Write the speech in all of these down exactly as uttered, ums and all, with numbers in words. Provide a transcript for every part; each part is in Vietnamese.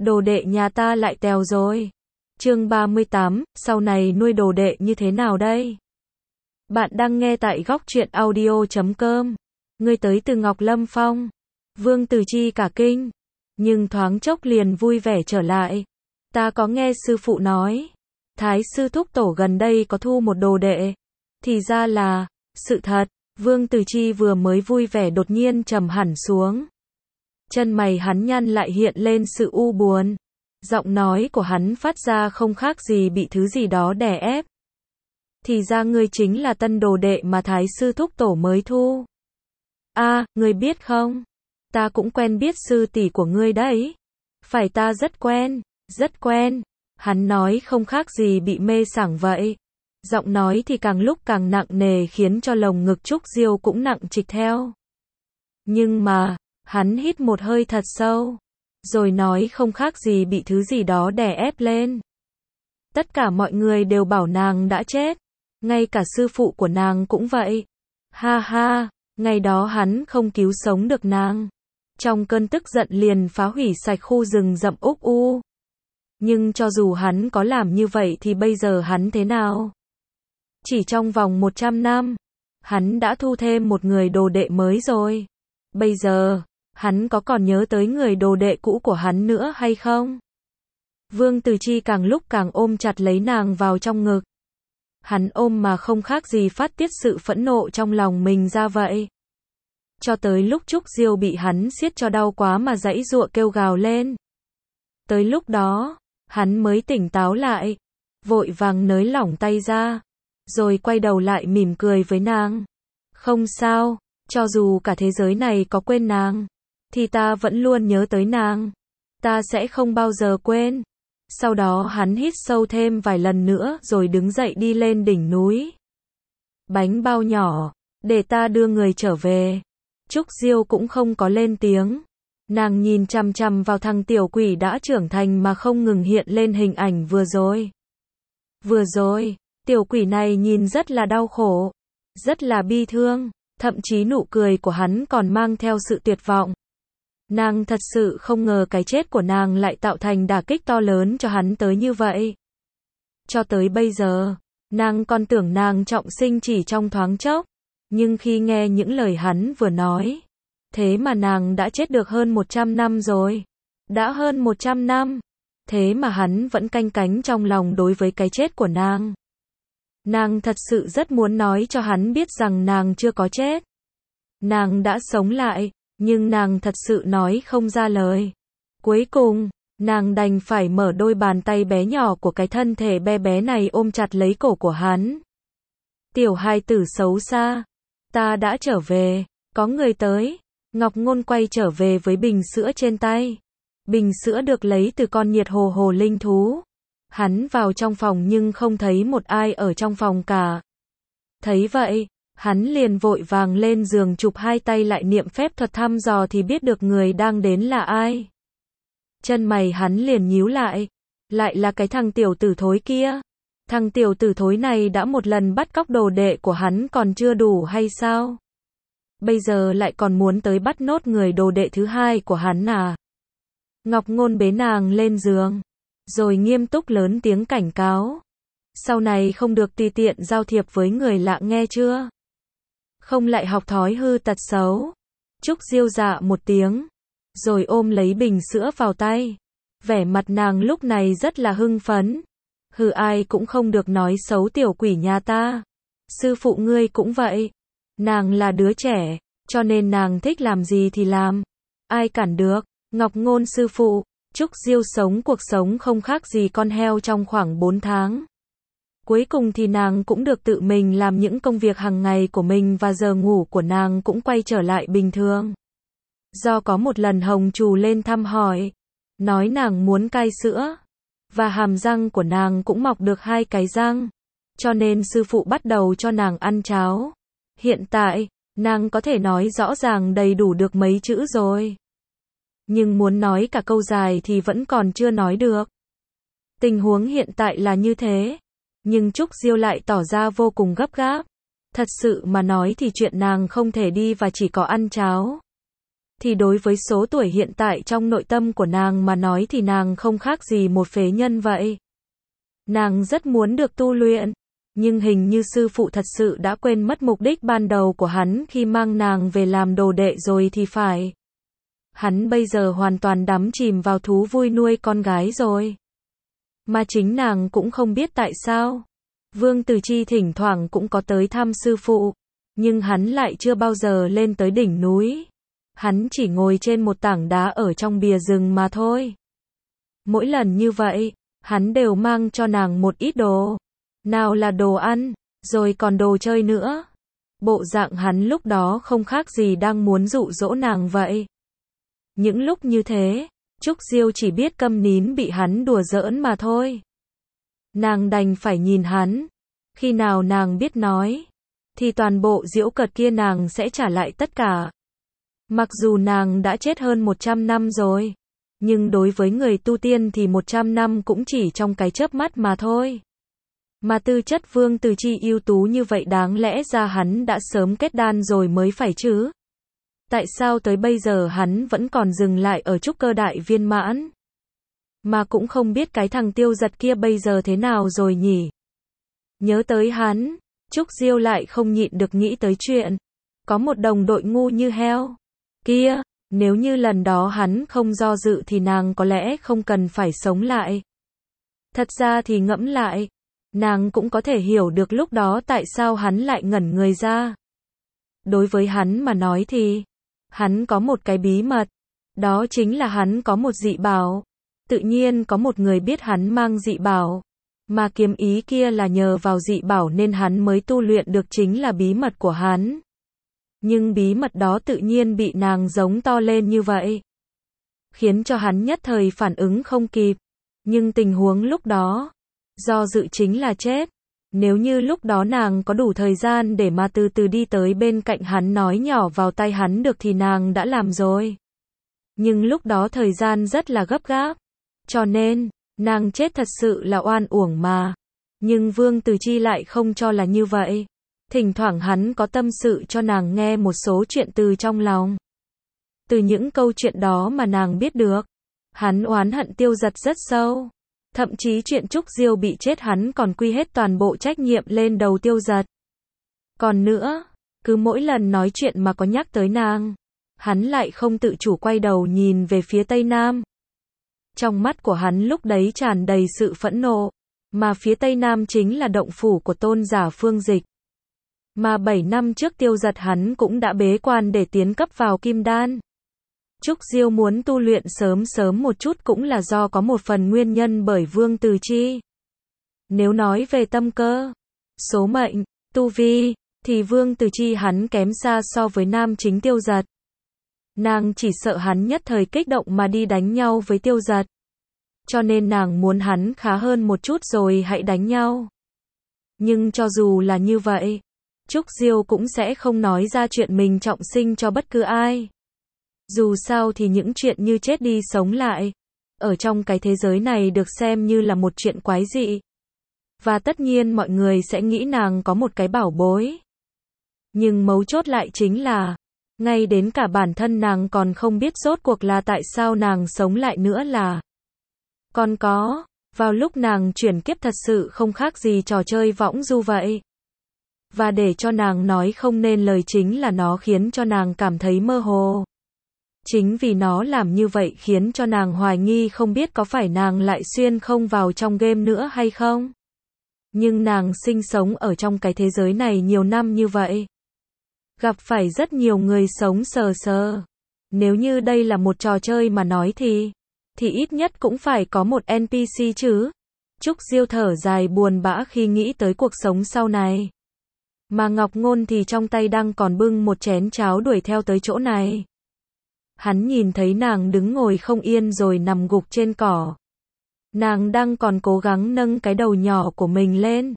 đồ đệ nhà ta lại tèo rồi. Chương ba mươi tám, sau này nuôi đồ đệ như thế nào đây? Bạn đang nghe tại góc truyện audio chấm com. Ngươi tới từ Ngọc Lâm Phong. Vương Từ Chi cả kinh, nhưng thoáng chốc liền vui vẻ trở lại. Ta có nghe sư phụ nói, Thái sư thúc tổ gần đây có thu một đồ đệ. Thì ra là sự thật. Vương Từ Chi vừa mới vui vẻ đột nhiên trầm hẳn xuống. Chân mày hắn nhăn lại hiện lên sự u buồn. Giọng nói của hắn phát ra không khác gì bị thứ gì đó đè ép. Thì ra ngươi chính là tân đồ đệ mà Thái sư thúc tổ mới thu. A, à, ngươi biết không? Ta cũng quen biết sư tỷ của ngươi đấy. Phải, ta rất quen, rất quen. Hắn nói không khác gì bị mê sảng vậy. Giọng nói thì càng lúc càng nặng nề khiến cho lồng ngực Trúc Diêu cũng nặng trịch theo. Nhưng mà, hắn hít một hơi thật sâu, rồi nói không khác gì bị thứ gì đó đè ép lên. Tất cả mọi người đều bảo nàng đã chết, ngay cả sư phụ của nàng cũng vậy. Ha ha, ngày đó hắn không cứu sống được nàng. Trong cơn tức giận liền phá hủy sạch khu rừng rậm úc u. Nhưng cho dù hắn có làm như vậy thì bây giờ hắn thế nào? Chỉ trong vòng một trăm năm, hắn đã thu thêm một người đồ đệ mới rồi. Bây giờ, hắn có còn nhớ tới người đồ đệ cũ của hắn nữa hay không? Vương Từ Chi càng lúc càng ôm chặt lấy nàng vào trong ngực. Hắn ôm mà không khác gì phát tiết sự phẫn nộ trong lòng mình ra vậy. Cho tới lúc Trúc Diêu bị hắn siết cho đau quá mà giãy giụa kêu gào lên. Tới lúc đó, hắn mới tỉnh táo lại, vội vàng nới lỏng tay ra, rồi quay đầu lại mỉm cười với nàng. Không sao, cho dù cả thế giới này có quên nàng, thì ta vẫn luôn nhớ tới nàng. Ta sẽ không bao giờ quên. Sau đó hắn hít sâu thêm vài lần nữa rồi đứng dậy đi lên đỉnh núi. Bánh bao nhỏ, để ta đưa người trở về. Trúc Diêu cũng không có lên tiếng. Nàng nhìn chằm chằm vào thằng tiểu quỷ đã trưởng thành mà không ngừng hiện lên hình ảnh vừa rồi. Vừa rồi, tiểu quỷ này nhìn rất là đau khổ, rất là bi thương, thậm chí nụ cười của hắn còn mang theo sự tuyệt vọng. Nàng thật sự không ngờ cái chết của nàng lại tạo thành đả kích to lớn cho hắn tới như vậy. Cho tới bây giờ, nàng còn tưởng nàng trọng sinh chỉ trong thoáng chốc, nhưng khi nghe những lời hắn vừa nói, thế mà nàng đã chết được hơn một trăm năm rồi. Đã hơn một trăm năm, thế mà hắn vẫn canh cánh trong lòng đối với cái chết của nàng. Nàng thật sự rất muốn nói cho hắn biết rằng nàng chưa có chết. Nàng đã sống lại, nhưng nàng thật sự nói không ra lời. Cuối cùng, nàng đành phải mở đôi bàn tay bé nhỏ của cái thân thể bé bé này ôm chặt lấy cổ của hắn. Tiểu hài tử xấu xa, ta đã trở về, có người tới. Ngọc Ngôn quay trở về với bình sữa trên tay. Bình sữa được lấy từ con nhiệt hồ hồ linh thú. Hắn vào trong phòng nhưng không thấy một ai ở trong phòng cả. Thấy vậy, hắn liền vội vàng lên giường chụp hai tay lại niệm phép thuật thăm dò thì biết được người đang đến là ai. Chân mày hắn liền nhíu lại. Lại là cái thằng tiểu tử thối kia. Thằng tiểu tử thối này đã một lần bắt cóc đồ đệ của hắn còn chưa đủ hay sao? Bây giờ lại còn muốn tới bắt nốt người đồ đệ thứ hai của hắn à? Ngọc Ngôn bế nàng lên giường, rồi nghiêm túc lớn tiếng cảnh cáo. Sau này không được tùy tiện giao thiệp với người lạ nghe chưa? Không lại học thói hư tật xấu. Trúc Diêu dạ một tiếng, rồi ôm lấy bình sữa vào tay. Vẻ mặt nàng lúc này rất là hưng phấn. Hừ, ai cũng không được nói xấu tiểu quỷ nhà ta. Sư phụ ngươi cũng vậy. Nàng là đứa trẻ, cho nên nàng thích làm gì thì làm. Ai cản được? Ngọc Ngôn sư phụ. Trúc Diêu sống cuộc sống không khác gì con heo trong khoảng bốn tháng. Cuối cùng thì nàng cũng được tự mình làm những công việc hàng ngày của mình và giờ ngủ của nàng cũng quay trở lại bình thường. Do có một lần Hồng Trù lên thăm hỏi, nói nàng muốn cai sữa, và hàm răng của nàng cũng mọc được hai cái răng, cho nên sư phụ bắt đầu cho nàng ăn cháo. Hiện tại, nàng có thể nói rõ ràng đầy đủ được mấy chữ rồi. Nhưng muốn nói cả câu dài thì vẫn còn chưa nói được. Tình huống hiện tại là như thế. Nhưng Trúc Diêu lại tỏ ra vô cùng gấp gáp. Thật sự mà nói thì chuyện nàng không thể đi và chỉ có ăn cháo. thì đối với số tuổi hiện tại trong nội tâm của nàng mà nói thì nàng không khác gì một phế nhân vậy. Nàng rất muốn được tu luyện, nhưng hình như sư phụ thật sự đã quên mất mục đích ban đầu của hắn khi mang nàng về làm đồ đệ rồi thì phải. Hắn bây giờ hoàn toàn đắm chìm vào thú vui nuôi con gái rồi. Mà chính nàng cũng không biết tại sao. Vương Từ Chi thỉnh thoảng cũng có tới thăm sư phụ, nhưng hắn lại chưa bao giờ lên tới đỉnh núi. Hắn chỉ ngồi trên một tảng đá ở trong bìa rừng mà thôi. Mỗi lần như vậy, hắn đều mang cho nàng một ít đồ. Nào là đồ ăn, rồi còn đồ chơi nữa. Bộ dạng hắn lúc đó không khác gì đang muốn dụ dỗ nàng vậy. Những lúc như thế, Trúc Diêu chỉ biết câm nín bị hắn đùa giỡn mà thôi. Nàng đành phải nhìn hắn. Khi nào nàng biết nói, thì toàn bộ giễu cợt kia nàng sẽ trả lại tất cả. Mặc dù nàng đã chết hơn một trăm năm rồi, nhưng đối với người tu tiên thì một trăm năm cũng chỉ trong cái chớp mắt mà thôi. Mà tư chất Vương Từ Chi ưu tú như vậy đáng lẽ ra hắn đã sớm kết đan rồi mới phải chứ. Tại sao tới bây giờ hắn vẫn còn dừng lại ở trúc cơ đại viên mãn? Mà cũng không biết cái thằng Tiêu Giật kia bây giờ thế nào rồi nhỉ? Nhớ tới hắn, Trúc Diêu lại không nhịn được nghĩ tới chuyện. Có một đồng đội ngu như heo. Kia, nếu như lần đó hắn không do dự thì nàng có lẽ không cần phải sống lại. Thật ra thì ngẫm lại, nàng cũng có thể hiểu được lúc đó tại sao hắn lại ngẩn người ra. Đối với hắn mà nói thì, hắn có một cái bí mật, đó chính là hắn có một dị bảo. Tự nhiên có một người biết hắn mang dị bảo, mà kiếm ý kia là nhờ vào dị bảo nên hắn mới tu luyện được, chính là bí mật của hắn. Nhưng bí mật đó tự nhiên bị nàng giống to lên như vậy, khiến cho hắn nhất thời phản ứng không kịp. Nhưng tình huống lúc đó, do dự chính là chết. Nếu như lúc đó nàng có đủ thời gian để mà từ từ đi tới bên cạnh hắn nói nhỏ vào tai hắn được thì nàng đã làm rồi. Nhưng lúc đó thời gian rất là gấp gáp, cho nên, nàng chết thật sự là oan uổng mà. Nhưng Vương Từ Chi lại không cho là như vậy. Thỉnh thoảng hắn có tâm sự cho nàng nghe một số chuyện từ trong lòng. Từ những câu chuyện đó mà nàng biết được, hắn oán hận Tiêu Giật rất sâu. Thậm chí chuyện Trúc Diêu bị chết hắn còn quy hết toàn bộ trách nhiệm lên đầu Tiêu Giật. Còn nữa, cứ mỗi lần nói chuyện mà có nhắc tới nàng, hắn lại không tự chủ quay đầu nhìn về phía Tây Nam. Trong mắt của hắn lúc đấy tràn đầy sự phẫn nộ, mà phía Tây Nam chính là động phủ của tôn giả Phương Dịch. Mà bảy năm trước Tiêu Giật hắn cũng đã bế quan để tiến cấp vào Kim Đan. Trúc Diêu muốn tu luyện sớm sớm một chút cũng là do có một phần nguyên nhân bởi Vương Từ Chi. Nếu nói về tâm cơ, số mệnh, tu vi, thì Vương Từ Chi hắn kém xa so với nam chính Tiêu Giật. Nàng chỉ sợ hắn nhất thời kích động mà đi đánh nhau với Tiêu Giật. Cho nên nàng muốn hắn khá hơn một chút rồi hãy đánh nhau. Nhưng cho dù là như vậy, Trúc Diêu cũng sẽ không nói ra chuyện mình trọng sinh cho bất cứ ai. Dù sao thì những chuyện như chết đi sống lại, ở trong cái thế giới này được xem như là một chuyện quái dị. Và tất nhiên mọi người sẽ nghĩ nàng có một cái bảo bối. Nhưng mấu chốt lại chính là, ngay đến cả bản thân nàng còn không biết rốt cuộc là tại sao nàng sống lại nữa là. Còn có, vào lúc nàng chuyển kiếp thật sự không khác gì trò chơi võng du vậy. Và để cho nàng nói không nên lời chính là nó khiến cho nàng cảm thấy mơ hồ. Chính vì nó làm như vậy khiến cho nàng hoài nghi không biết có phải nàng lại xuyên không vào trong game nữa hay không. Nhưng nàng sinh sống ở trong cái thế giới này nhiều năm như vậy, gặp phải rất nhiều người sống sờ sờ. Nếu như đây là một trò chơi mà nói thì, thì ít nhất cũng phải có một en pê xê chứ. Trúc Diêu thở dài buồn bã khi nghĩ tới cuộc sống sau này. Mà Ngọc Ngôn thì trong tay đang còn bưng một chén cháo đuổi theo tới chỗ này. Hắn nhìn thấy nàng đứng ngồi không yên rồi nằm gục trên cỏ. Nàng đang còn cố gắng nâng cái đầu nhỏ của mình lên.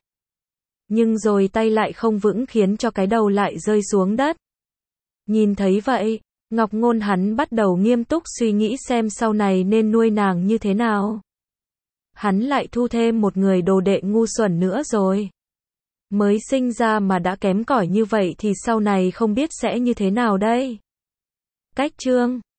Nhưng rồi tay lại không vững khiến cho cái đầu lại rơi xuống đất. Nhìn thấy vậy, Ngọc Ngôn hắn bắt đầu nghiêm túc suy nghĩ xem sau này nên nuôi nàng như thế nào. Hắn lại thu thêm một người đồ đệ ngu xuẩn nữa rồi. Mới sinh ra mà đã kém cỏi như vậy thì sau này không biết sẽ như thế nào đây. Cách chương